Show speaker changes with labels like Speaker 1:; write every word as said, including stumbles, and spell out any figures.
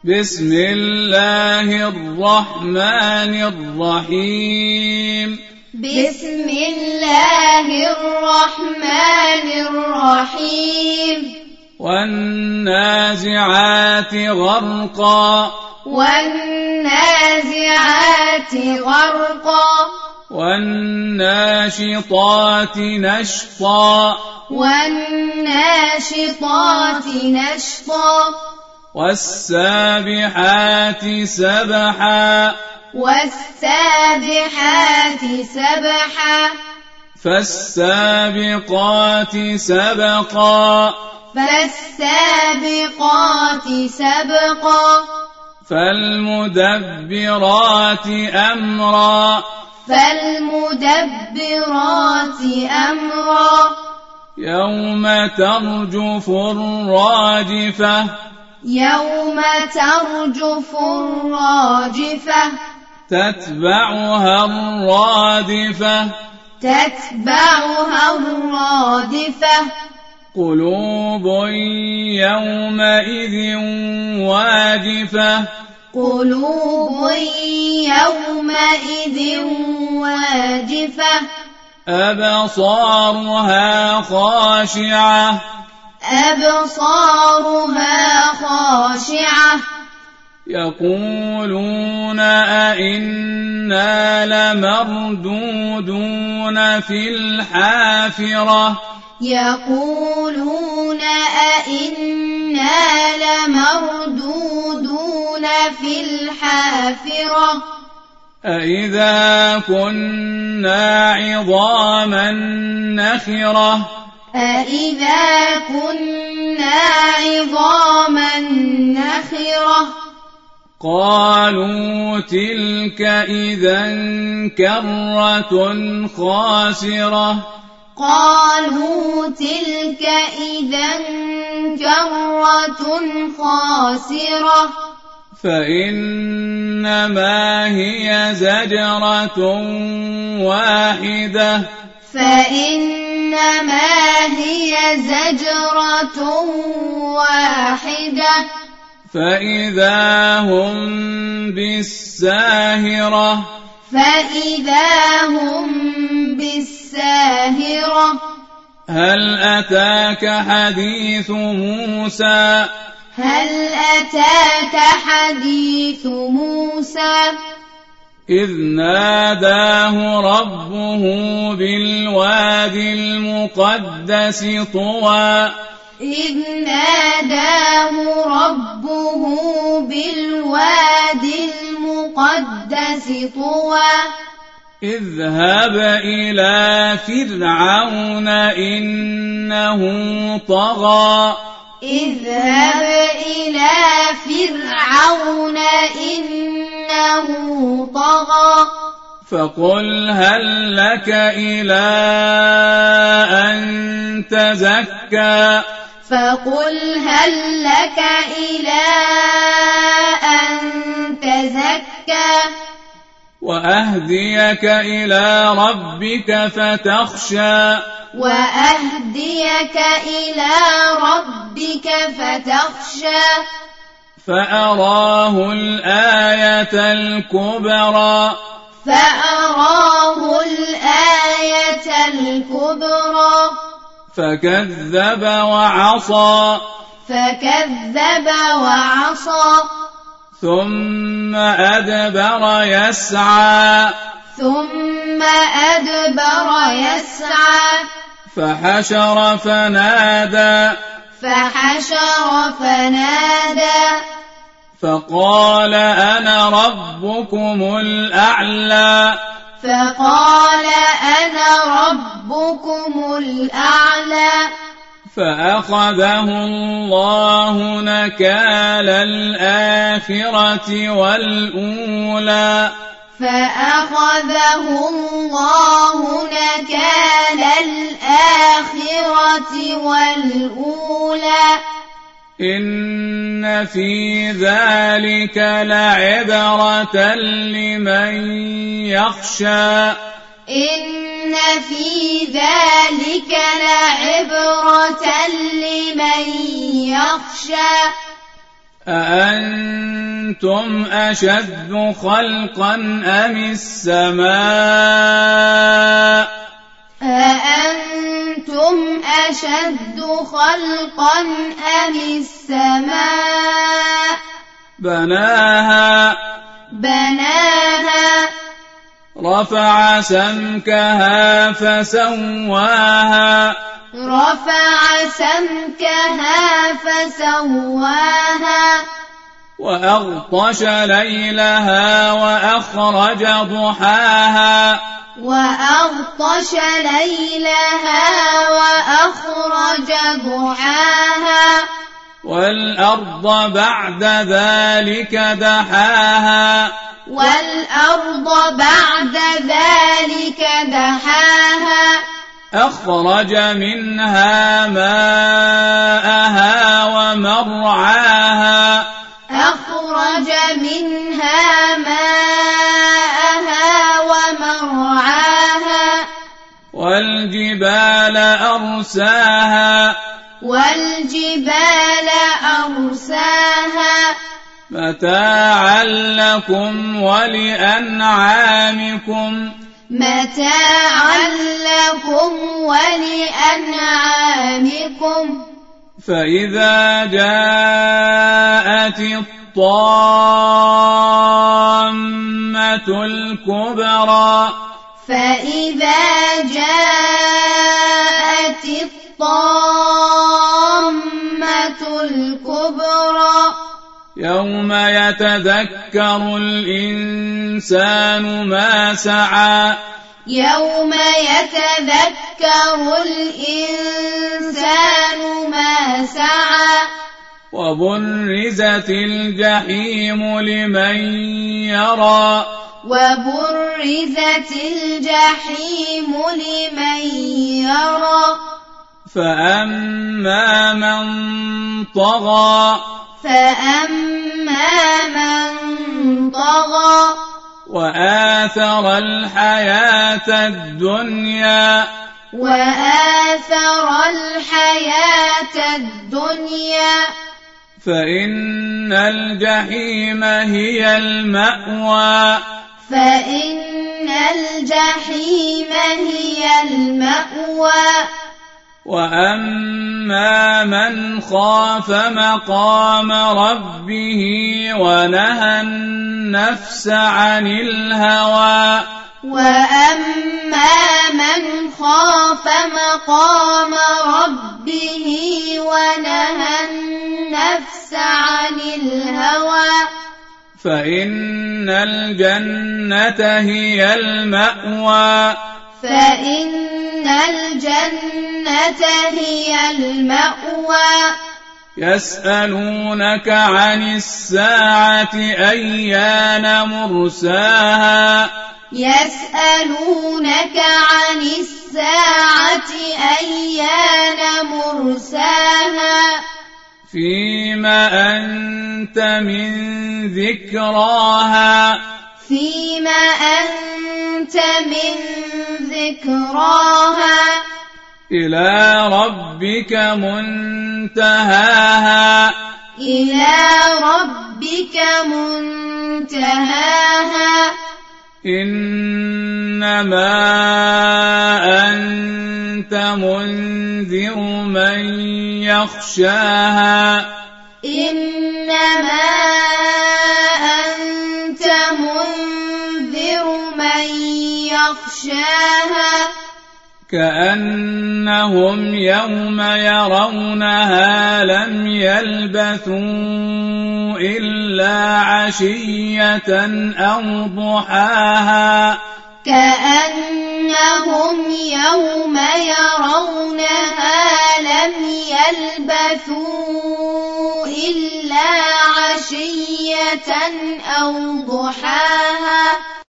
Speaker 1: بسم الله الرحمن الرحيم
Speaker 2: بسم الله الرحمن الرحيم
Speaker 1: والنازعات غرقا
Speaker 2: والنازعات غرقا
Speaker 1: والناشطات نشطا
Speaker 2: والناشطات نشطا
Speaker 1: والسابحات سبحا
Speaker 2: والسابحات سبحا
Speaker 1: فالسابقات سبقا
Speaker 2: فالسابقات سبقا
Speaker 1: فالمدبرات أمرا
Speaker 2: فالمدبرات أمرا
Speaker 1: يوم ترجف الراجفة
Speaker 2: يوم ترجف الراجفة
Speaker 1: تتبعها الرادفة
Speaker 2: تتبعها الرادفة
Speaker 1: قلوب يومئذ واجفة
Speaker 2: قلوب يومئذ واجفة
Speaker 1: أبصارها خاشعة
Speaker 2: أبصارها خاشعة
Speaker 1: يقولون أئنا لمردودون في الحافرة
Speaker 2: يقولون أئنا لمردودون في الحافرة
Speaker 1: أئذا كنا عظاما نخرة
Speaker 2: أئذا كنا عظاما نخرة
Speaker 1: قالوا تلك إذا كرة خاسرة
Speaker 2: قالوا تلك إذا كرة خاسرة
Speaker 1: فإنما هي زجرة واحدة
Speaker 2: فإنما هي زجرة واحدة
Speaker 1: فإذا هم بالساهرة
Speaker 2: فإذا هم بالساهرة
Speaker 1: هل أتاك حديث موسى
Speaker 2: هل أتاك حديث موسى
Speaker 1: إذ ناداه ربه بالوادي المقدس طوى
Speaker 2: إذ ناداه ربه بالوادي المقدس طوى
Speaker 1: اذهب إلى فرعون إنه طغى
Speaker 2: اذهب إلى فرعون إنه طغى
Speaker 1: فقل هل لك إلى أن تزكى
Speaker 2: فقل هل لك إلى أن تزكى
Speaker 1: وأهديك إلى ربك فتخشى
Speaker 2: وأهديك إلى ربك فتخشى
Speaker 1: فأراه الآية الكبرى
Speaker 2: فأراه الآية الكبرى
Speaker 1: فكذب وعصى
Speaker 2: فكذب وعصى
Speaker 1: ثم أدبر يسعى
Speaker 2: ثم أدبر يسعى
Speaker 1: فحشر فنادى
Speaker 2: فحشر فنادى
Speaker 1: فقال أنا ربكم الأعلى
Speaker 2: فقال أنا ربكم الأعلى فأخذه
Speaker 1: الله نكال الآخرة والأولى
Speaker 2: فأخذه الله نكال الآخرة والأولى
Speaker 1: إن في ذلك لعبرة لمن يخشى
Speaker 2: إن في ذلك لعبرة لمن يخشى
Speaker 1: أأنت أأنتم أشد خلقا أم السماء
Speaker 2: أأنتم أشد خلقا أم السماء
Speaker 1: بناها
Speaker 2: بناها
Speaker 1: رفع سمكها فسواها
Speaker 2: رفع سمكها فسواها
Speaker 1: وأغطش ليلها وأخرج ضحاها
Speaker 2: وأغطش ليلها وأخرج ضحاها
Speaker 1: والأرض بعد ذلك دحاها
Speaker 2: والأرض بعد ذلك دحاها
Speaker 1: أخرج منها ماءها ومرعاها
Speaker 2: أخرج منها ماءها ومرعاها
Speaker 1: والجبال أرساها
Speaker 2: والجبال أرساها
Speaker 1: متاعا لكم ولأنعامكم
Speaker 2: متاعا لكم ولأنعامكم
Speaker 1: فإذا جاءت الطامة الكبرى
Speaker 2: فإذا جاءت الطامة الكبرى
Speaker 1: يوم يتذكر الإنسان ما سعى
Speaker 2: يوم يتذكر الإنسان ما سعى
Speaker 1: وبرزت الجحيم لمن يرى
Speaker 2: وبرزت الجحيم لمن يرى
Speaker 1: فأما من طغى
Speaker 2: فأما من طغى
Speaker 1: وآثر الحياة الدنيا
Speaker 2: وآثر الحياة الدنيا
Speaker 1: فإن الجحيم هي المأوى
Speaker 2: فإن الجحيم هي المأوى
Speaker 1: وأما من خاف مقام ربه ونهى النفس عن الهوى
Speaker 2: وأما من خاف مقام ربه ونهى النفس عن الهوى
Speaker 1: فإن الجنة هي المأوى
Speaker 2: فإن الجنة هي المأوى
Speaker 1: يسألونك عن الساعة أيان مرساها
Speaker 2: يسألونك عن الساعة أيان مرساها
Speaker 1: فيما أنت من ذكراها
Speaker 2: فيما أنت من ذكراها
Speaker 1: إلى ربك منتهاها
Speaker 2: إلى ربك منتهاها
Speaker 1: إنما أنت منذر من يخشاها
Speaker 2: إنما أنت منذر من يخشاها
Speaker 1: كأنهم يوم يرونها لم يلبثوا إلا عشية أو ضحاها
Speaker 2: كأنهم يوم يرونها لم يلبثوا إلا عشية أو ضحاها